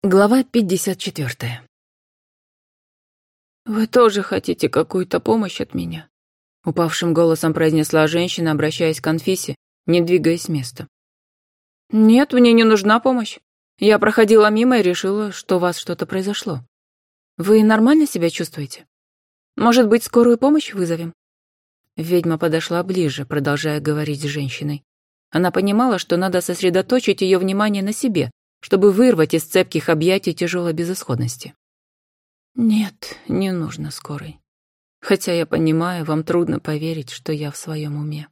Глава 54. «Вы тоже хотите какую-то помощь от меня?» Упавшим голосом произнесла женщина, обращаясь к Анфисе, не двигаясь с места. «Нет, мне не нужна помощь. Я проходила мимо и решила, что у вас что-то произошло. Вы нормально себя чувствуете? Может быть, скорую помощь вызовем?» Ведьма подошла ближе, продолжая говорить с женщиной. Она понимала, что надо сосредоточить ее внимание на себе, чтобы вырвать из цепких объятий тяжелой безысходности. «Нет, не нужно скорой. Хотя я понимаю, вам трудно поверить, что я в своем уме».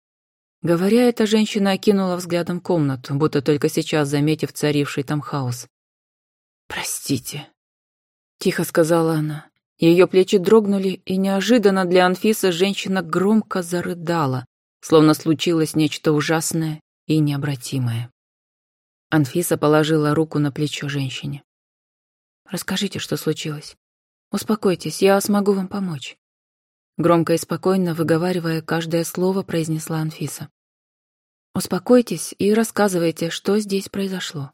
Говоря это, женщина окинула взглядом комнату, будто только сейчас заметив царивший там хаос. «Простите», — тихо сказала она. Ее плечи дрогнули, и неожиданно для Анфисы женщина громко зарыдала, словно случилось нечто ужасное и необратимое. Анфиса положила руку на плечо женщине. «Расскажите, что случилось. Успокойтесь, я смогу вам помочь». Громко и спокойно, выговаривая каждое слово, произнесла Анфиса. «Успокойтесь и рассказывайте, что здесь произошло.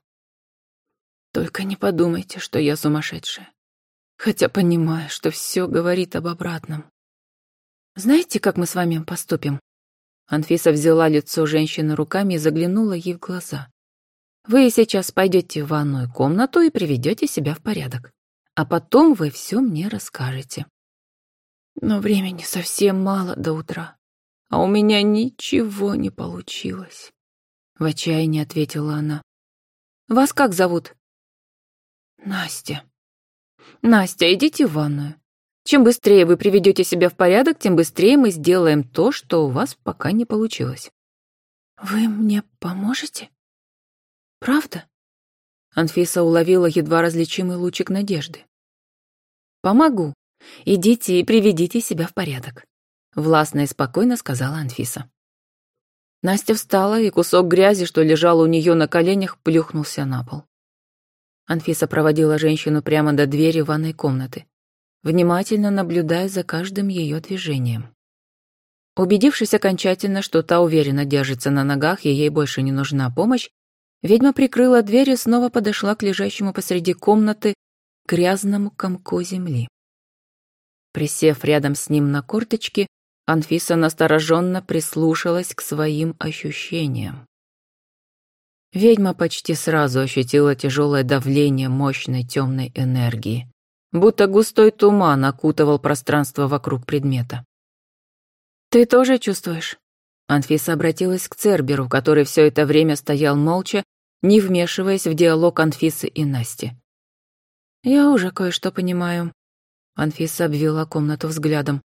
Только не подумайте, что я сумасшедшая. Хотя понимаю, что все говорит об обратном. Знаете, как мы с вами поступим?» Анфиса взяла лицо женщины руками и заглянула ей в глаза. «Вы сейчас пойдете в ванную комнату и приведете себя в порядок. А потом вы все мне расскажете. Но времени совсем мало до утра, а у меня ничего не получилось», — в отчаянии ответила она. «Вас как зовут?» «Настя». «Настя, идите в ванную. Чем быстрее вы приведете себя в порядок, тем быстрее мы сделаем то, что у вас пока не получилось». «Вы мне поможете? Правда?» Анфиса уловила едва различимый лучик надежды. «Помогу. Идите и приведите себя в порядок», — властно и спокойно сказала Анфиса. Настя встала, и кусок грязи, что лежал у нее на коленях, плюхнулся на пол. Анфиса проводила женщину прямо до двери ванной комнаты, внимательно наблюдая за каждым ее движением. Убедившись окончательно, что та уверенно держится на ногах и ей больше не нужна помощь, ведьма прикрыла дверь и снова подошла к лежащему посреди комнаты грязному комку земли. Присев рядом с ним на корточки, Анфиса настороженно прислушалась к своим ощущениям. Ведьма почти сразу ощутила тяжелое давление мощной темной энергии, будто густой туман окутывал пространство вокруг предмета. «Ты тоже чувствуешь?» Анфиса обратилась к Церберу, который все это время стоял молча, не вмешиваясь в диалог Анфисы и Насти. «Я уже кое-что понимаю», — Анфиса обвела комнату взглядом.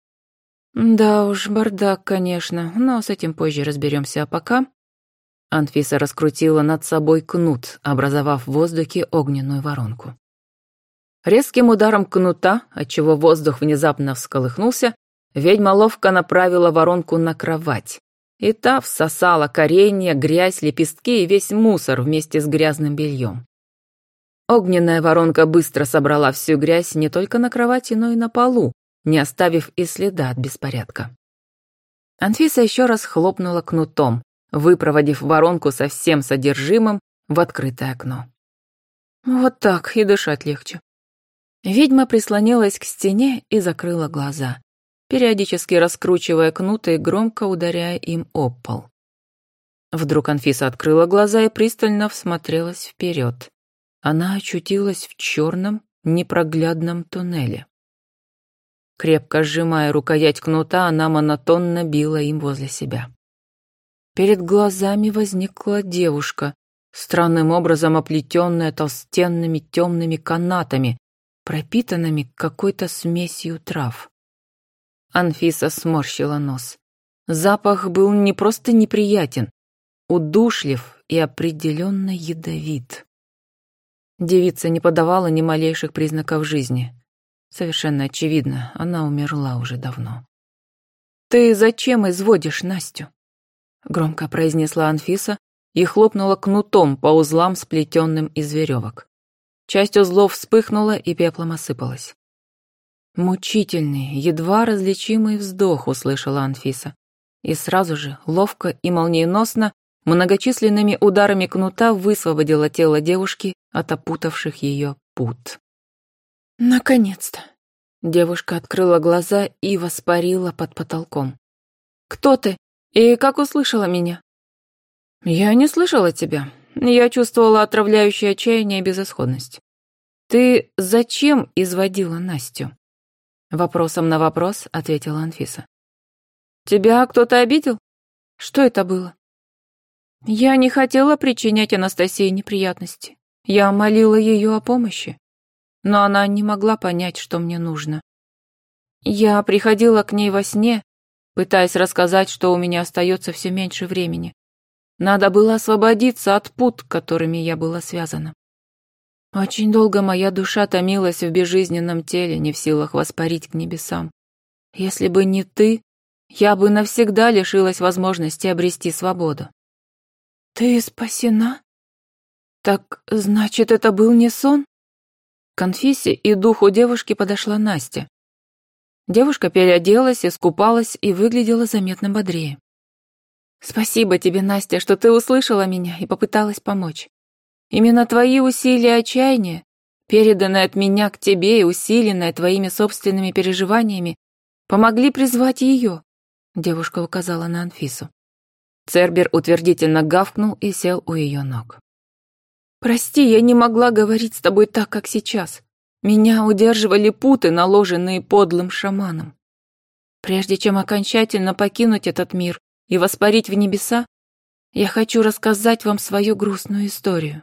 «Да уж, бардак, конечно, но с этим позже разберемся, а пока...» Анфиса раскрутила над собой кнут, образовав в воздухе огненную воронку. Резким ударом кнута, отчего воздух внезапно всколыхнулся, ведьма ловко направила воронку на кровать, и та всосала коренья, грязь, лепестки и весь мусор вместе с грязным бельем. Огненная воронка быстро собрала всю грязь не только на кровати, но и на полу, не оставив и следа от беспорядка. Анфиса еще раз хлопнула кнутом, выпроводив воронку со всем содержимым в открытое окно. Вот так и дышать легче. Ведьма прислонилась к стене и закрыла глаза, периодически раскручивая кнут и громко ударяя им об пол. Вдруг Анфиса открыла глаза и пристально всмотрелась вперед. Она очутилась в черном, непроглядном туннеле. Крепко сжимая рукоять кнута, она монотонно била им возле себя. Перед глазами возникла девушка, странным образом оплетенная толстенными темными канатами, пропитанными какой-то смесью трав. Анфиса сморщила нос. Запах был не просто неприятен, удушлив и определенно ядовит. Девица не подавала ни малейших признаков жизни. Совершенно очевидно, она умерла уже давно. «Ты зачем изводишь Настю?» — громко произнесла Анфиса и хлопнула кнутом по узлам, сплетенным из веревок. Часть узлов вспыхнула и пеплом осыпалась. Мучительный, едва различимый вздох услышала Анфиса и сразу же, ловко и молниеносно, многочисленными ударами кнута высвободила тело девушки от опутавших ее пут. Наконец-то! Девушка открыла глаза и воспарила под потолком. «Кто ты? И как услышала меня?» «Я не слышала тебя. Я чувствовала отравляющее отчаяние и безысходность. Ты зачем изводила Настю?» Вопросом на вопрос ответила Анфиса. «Тебя кто-то обидел? Что это было?» «Я не хотела причинять Анастасии неприятности. Я молила ее о помощи, но она не могла понять, что мне нужно. Я приходила к ней во сне, пытаясь рассказать, что у меня остается все меньше времени. Надо было освободиться от пут, которыми я была связана. Очень долго моя душа томилась в безжизненном теле, не в силах воспарить к небесам. Если бы не ты, я бы навсегда лишилась возможности обрести свободу». «Ты спасена? Так, значит, это был не сон?» К Анфисе и духу девушки подошла Настя. Девушка переоделась, искупалась и выглядела заметно бодрее. «Спасибо тебе, Настя, что ты услышала меня и попыталась помочь. Именно твои усилия и отчаяние, переданное от меня к тебе и усиленное твоими собственными переживаниями, помогли призвать ее», — девушка указала на Анфису. Цербер утвердительно гавкнул и сел у ее ног. «Прости, я не могла говорить с тобой так, как сейчас. Меня удерживали путы, наложенные подлым шаманом. Прежде чем окончательно покинуть этот мир и воспарить в небеса, я хочу рассказать вам свою грустную историю.